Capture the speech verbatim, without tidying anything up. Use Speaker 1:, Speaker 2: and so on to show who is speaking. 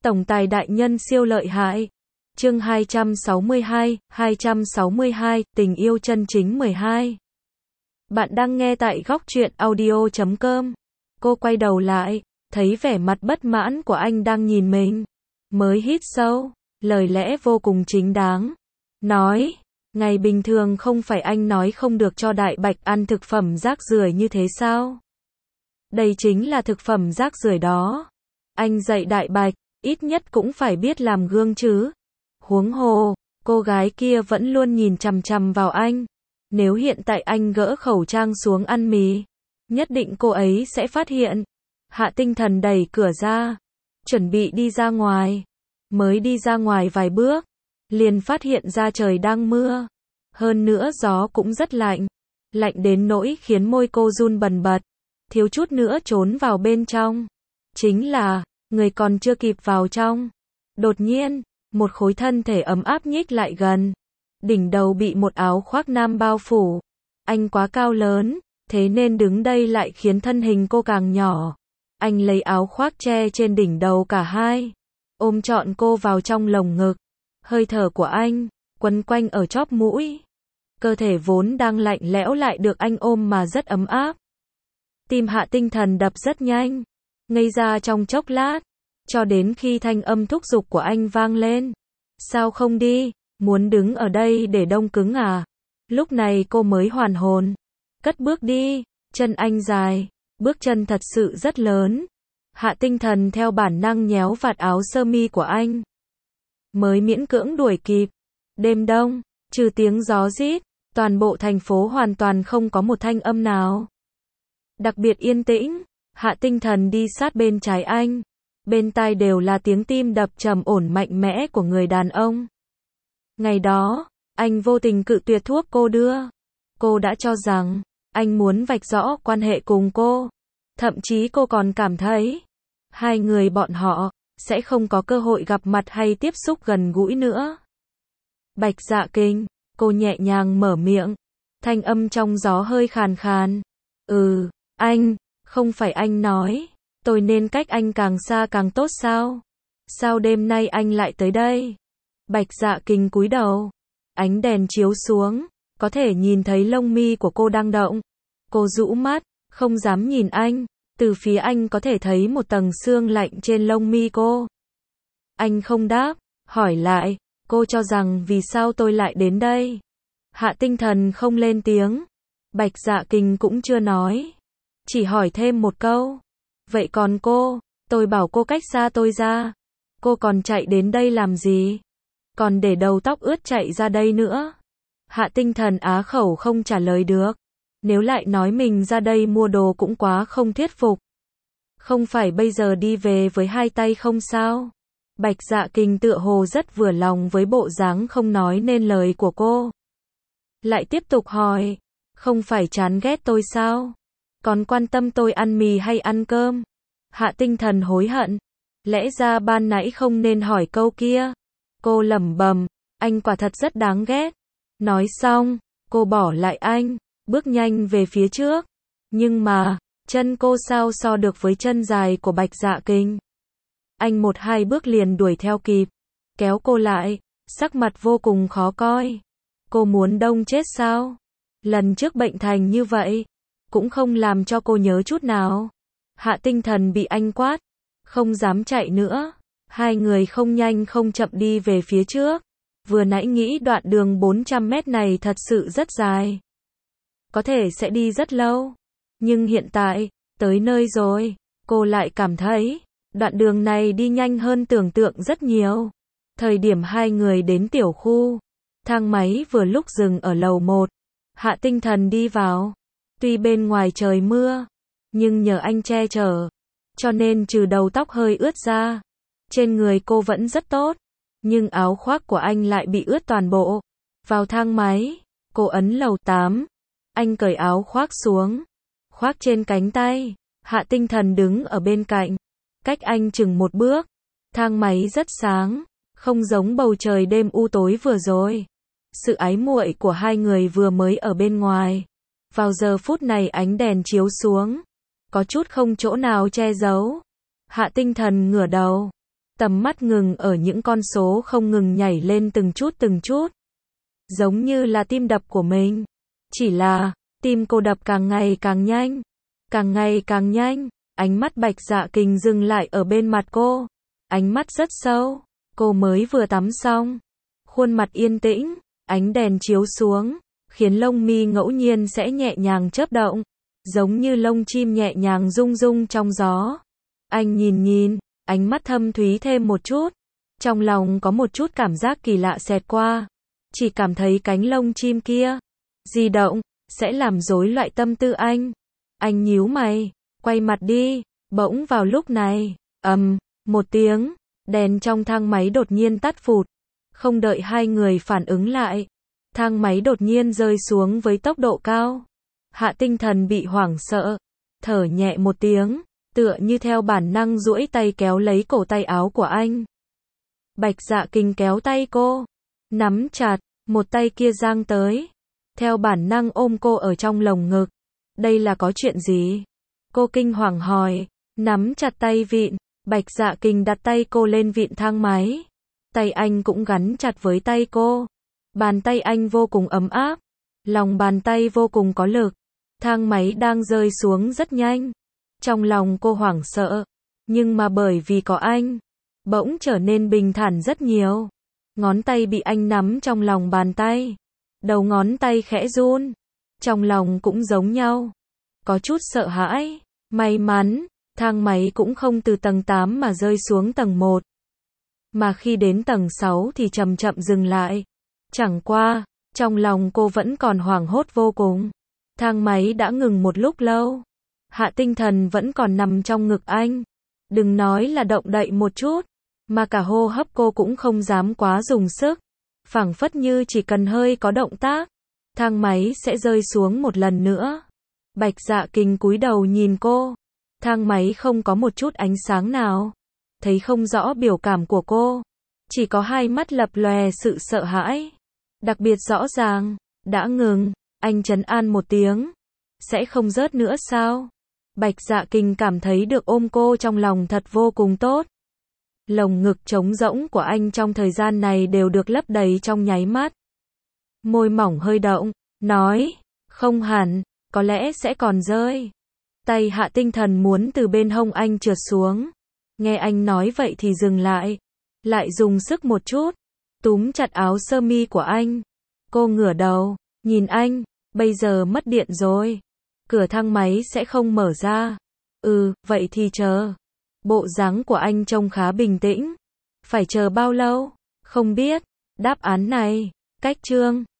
Speaker 1: Tổng tài đại nhân siêu lợi hại. Chương hai trăm sáu mươi hai, hai trăm sáu mươi hai, tình yêu chân chính mười hai. Bạn đang nghe tại góc truyện audio chấm com. Cô quay đầu lại, thấy vẻ mặt bất mãn của anh đang nhìn mình. Mới hít sâu, lời lẽ vô cùng chính đáng. Nói, ngày bình thường không phải anh nói không được cho Đại Bạch ăn thực phẩm rác rưởi như thế sao? Đây chính là thực phẩm rác rưởi đó. Anh dạy Đại Bạch, ít nhất cũng phải biết làm gương chứ. Huống hồ, cô gái kia vẫn luôn nhìn chằm chằm vào anh. Nếu hiện tại anh gỡ khẩu trang xuống ăn mì, nhất định cô ấy sẽ phát hiện. Hạ Tinh Thần đẩy cửa ra, chuẩn bị đi ra ngoài. Mới đi ra ngoài vài bước, liền phát hiện ra trời đang mưa. Hơn nữa gió cũng rất lạnh. Lạnh đến nỗi khiến môi cô run bần bật. Thiếu chút nữa trốn vào bên trong. Chính là, người còn chưa kịp vào trong. Đột nhiên, một khối thân thể ấm áp nhích lại gần. Đỉnh đầu bị một áo khoác nam bao phủ. Anh quá cao lớn, thế nên đứng đây lại khiến thân hình cô càng nhỏ. Anh lấy áo khoác che trên đỉnh đầu cả hai. Ôm trọn cô vào trong lồng ngực. Hơi thở của anh, quấn quanh ở chóp mũi. Cơ thể vốn đang lạnh lẽo lại được anh ôm mà rất ấm áp. Tim Hạ Tinh Thần đập rất nhanh. Ngây ra trong chốc lát. Cho đến khi thanh âm thúc giục của anh vang lên. Sao không đi? Muốn đứng ở đây để đông cứng à? Lúc này cô mới hoàn hồn. Cất bước đi. Chân anh dài. Bước chân thật sự rất lớn. Hạ Tinh Thần theo bản năng nhéo vạt áo sơ mi của anh. Mới miễn cưỡng đuổi kịp. Đêm đông, trừ tiếng gió rít, toàn bộ thành phố hoàn toàn không có một thanh âm nào. Đặc biệt yên tĩnh. Hạ Tinh Thần đi sát bên trái anh. Bên tai đều là tiếng tim đập trầm ổn mạnh mẽ của người đàn ông. Ngày đó, anh vô tình cự tuyệt thuốc cô đưa. Cô đã cho rằng, anh muốn vạch rõ quan hệ cùng cô. Thậm chí cô còn cảm thấy, hai người bọn họ, sẽ không có cơ hội gặp mặt hay tiếp xúc gần gũi nữa. Bạch Dạ Kinh, cô nhẹ nhàng mở miệng. Thanh âm trong gió hơi khàn khàn. Ừ, anh, không phải anh nói, tôi nên cách anh càng xa càng tốt sao? Sao đêm nay anh lại tới đây? Bạch Dạ Kinh cúi đầu. Ánh đèn chiếu xuống, có thể nhìn thấy lông mi của cô đang động. Cô rũ mắt, không dám nhìn anh. Từ phía anh có thể thấy một tầng sương lạnh trên lông mi cô. Anh không đáp, hỏi lại, cô cho rằng vì sao tôi lại đến đây? Hạ Tinh Thần không lên tiếng. Bạch Dạ Kinh cũng chưa nói. Chỉ hỏi thêm một câu. Vậy còn cô, tôi bảo cô cách xa tôi ra. Cô còn chạy đến đây làm gì? Còn để đầu tóc ướt chạy ra đây nữa. Hạ Tinh Thần á khẩu không trả lời được. Nếu lại nói mình ra đây mua đồ cũng quá không thuyết phục. Không phải bây giờ đi về với hai tay không sao? Bạch Dạ Kinh tựa hồ rất vừa lòng với bộ dáng không nói nên lời của cô. Lại tiếp tục hỏi, không phải chán ghét tôi sao? Còn quan tâm tôi ăn mì hay ăn cơm? Hạ Tinh Thần hối hận. Lẽ ra ban nãy không nên hỏi câu kia. Cô lẩm bẩm, anh quả thật rất đáng ghét. Nói xong, cô bỏ lại anh, bước nhanh về phía trước. Nhưng mà, chân cô sao so được với chân dài của Bạch Dạ Kinh. Anh một hai bước liền đuổi theo kịp, kéo cô lại, sắc mặt vô cùng khó coi. Cô muốn đông chết sao? Lần trước bệnh thành như vậy, cũng không làm cho cô nhớ chút nào. Hạ Tinh Thần bị anh quát, không dám chạy nữa. Hai người không nhanh không chậm đi về phía trước. Vừa nãy nghĩ đoạn đường bốn trăm mét này thật sự rất dài. Có thể sẽ đi rất lâu. Nhưng hiện tại, tới nơi rồi, cô lại cảm thấy, đoạn đường này đi nhanh hơn tưởng tượng rất nhiều. Thời điểm hai người đến tiểu khu, thang máy vừa lúc dừng ở lầu một. Hạ Tinh Thần đi vào. Tuy bên ngoài trời mưa, nhưng nhờ anh che chở, cho nên trừ đầu tóc hơi ướt ra, trên người cô vẫn rất tốt. Nhưng áo khoác của anh lại bị ướt toàn bộ. Vào thang máy, cô ấn lầu tám. Anh cởi áo khoác xuống, khoác trên cánh tay. Hạ Tinh Thần đứng ở bên cạnh, cách anh chừng một bước. Thang máy rất sáng, không giống bầu trời đêm u tối vừa rồi. Sự ái muội của hai người vừa mới ở bên ngoài. Vào giờ phút này ánh đèn chiếu xuống, có chút không chỗ nào che giấu. Hạ Tinh Thần ngửa đầu, Tầm mắt ngừng ở những con số không ngừng nhảy lên từng chút từng chút. Giống như là tim đập của mình. Chỉ là, tim cô đập càng ngày càng nhanh. Càng ngày càng nhanh. Ánh mắt Bạch Dạ Kình dừng lại ở bên mặt cô. Ánh mắt rất sâu. Cô mới vừa tắm xong. Khuôn mặt yên tĩnh. Ánh đèn chiếu xuống. Khiến lông mi ngẫu nhiên sẽ nhẹ nhàng chớp động. Giống như lông chim nhẹ nhàng rung rung trong gió. Anh nhìn nhìn. Ánh mắt thâm thúy thêm một chút. Trong lòng có một chút cảm giác kỳ lạ xẹt qua. Chỉ cảm thấy cánh lông chim kia di động, sẽ làm rối loạn tâm tư anh. Anh nhíu mày, quay mặt đi. Bỗng vào lúc này, ầm, um, một tiếng, đèn trong thang máy đột nhiên tắt phụt. Không đợi hai người phản ứng lại, thang máy đột nhiên rơi xuống với tốc độ cao. Hạ Tinh Thần bị hoảng sợ, thở nhẹ một tiếng, tựa như theo bản năng duỗi tay kéo lấy cổ tay áo của anh. Bạch Dạ Kình kéo tay cô, nắm chặt, một tay kia giang tới, theo bản năng ôm cô ở trong lồng ngực. Đây là có chuyện gì? Cô kinh hoàng hỏi, nắm chặt tay vịn. Bạch Dạ Kình đặt tay cô lên vịn thang máy. Tay anh cũng gắn chặt với tay cô. Bàn tay anh vô cùng ấm áp, lòng bàn tay vô cùng có lực. Thang máy đang rơi xuống rất nhanh. Trong lòng cô hoảng sợ, nhưng mà bởi vì có anh, bỗng trở nên bình thản rất nhiều. Ngón tay bị anh nắm trong lòng bàn tay. Đầu ngón tay khẽ run. Trong lòng cũng giống nhau. Có chút sợ hãi. May mắn, thang máy cũng không từ tầng tám mà rơi xuống tầng một. Mà khi đến tầng sáu thì chậm chậm dừng lại. Chẳng qua, trong lòng cô vẫn còn hoảng hốt vô cùng. Thang máy đã ngừng một lúc lâu. Hạ Tinh Thần vẫn còn nằm trong ngực anh. Đừng nói là động đậy một chút, mà cả hô hấp cô cũng không dám quá dùng sức. Phảng phất như chỉ cần hơi có động tác, thang máy sẽ rơi xuống một lần nữa. Bạch Dạ Kình cúi đầu nhìn cô. Thang máy không có một chút ánh sáng nào. Thấy không rõ biểu cảm của cô. Chỉ có hai mắt lập lòe sự sợ hãi. Đặc biệt rõ ràng. Đã ngừng. Anh trấn an một tiếng. Sẽ không rớt nữa sao? Bạch Dạ Kình cảm thấy được ôm cô trong lòng thật vô cùng tốt. Lồng ngực trống rỗng của anh trong thời gian này đều được lấp đầy trong nháy mắt. Môi mỏng hơi động, nói, không hẳn, có lẽ sẽ còn rơi. Tay Hạ Tinh Thần muốn từ bên hông anh trượt xuống. Nghe anh nói vậy thì dừng lại. Lại dùng sức một chút, túm chặt áo sơ mi của anh. Cô ngửa đầu, nhìn anh, bây giờ mất điện rồi. Cửa thang máy sẽ không mở ra. Ừ, vậy thì chờ. Bộ dáng của anh trông khá bình tĩnh. Phải chờ bao lâu? Không biết. Đáp án này, cách chương